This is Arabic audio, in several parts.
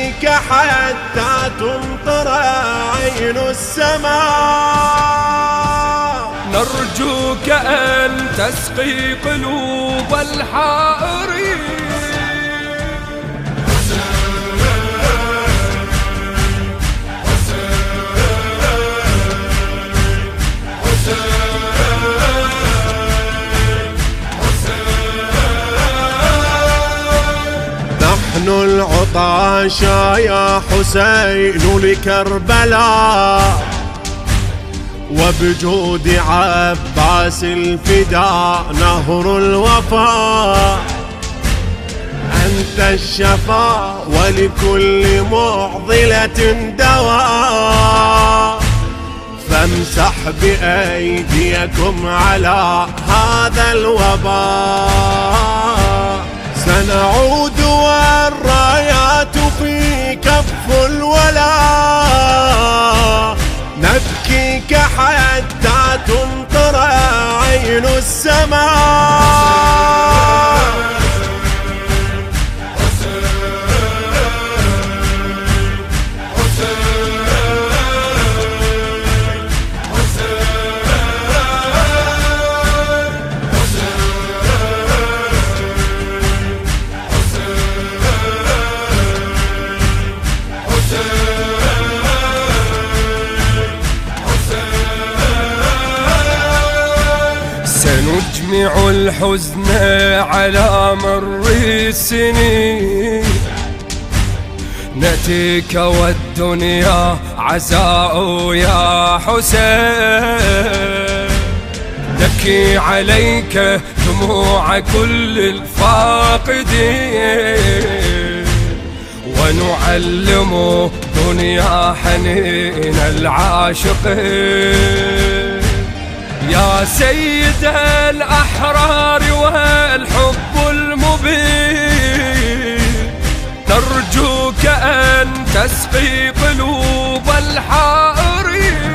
نبكيك حتى تمطر عين السماء. نرجوك أن تسقي قلوب الحائرين. نحن العطاشا يا حسين لكربلاء، وبجود عباس الفداء نهر الوفاء. أنت الشفاء ولكل معضلة دواء، فامسح بأيديكم على هذا الوباء. سنعود والرايات في كف الولاء، نبكيك حتى تمطر عين السماء. سنجمع الحزن على مر السنين، نأتيك والدنيا عزاء يا حسين. نبكي عليك دموع كل الفاقدين، ونعلم دنيا حنين العاشقين. يا سيد الأحرار والحب المبين، نرجوك أن تسقي قلوب الحائرين.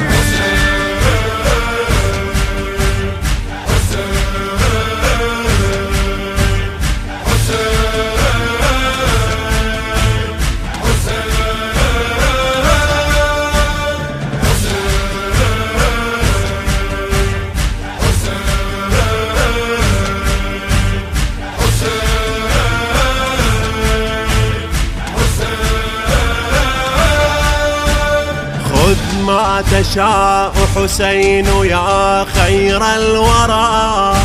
ما تشاء حسين يا خير الورى،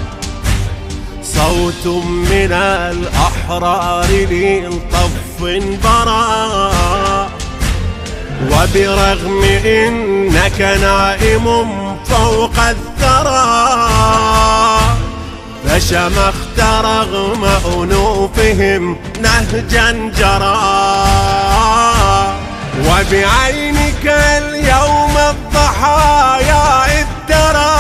صوت من الأحرار للطف براء. وبرغم إنك نائم فوق الثرى، فشمخت رغم أنوفهم نهجا جرى. وبعينك اليوم الضحايا إذ ترى،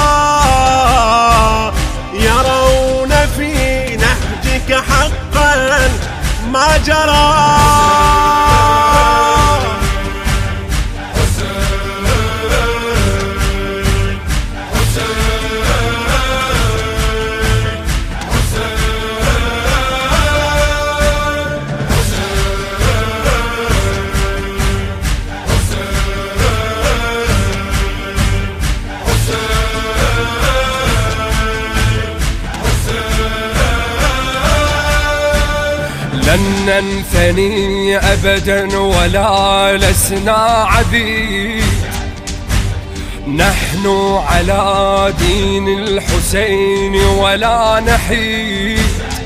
يرون في نهجك حقا ما جرى. لن ننثني أبدا ولا لسنا عبيد، نحن على دين الحسين ولا نحيد.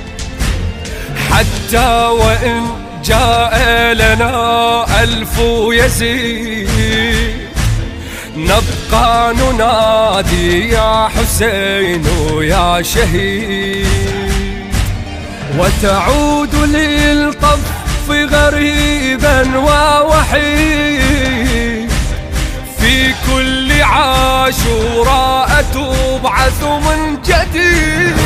حتى وإن جاء لنا ألف يزيد، نبقى ننادي يا حسين يا شهيد. وتعود للطف غريبا ووحيد، في كل عاشوراء تبعث من جديد.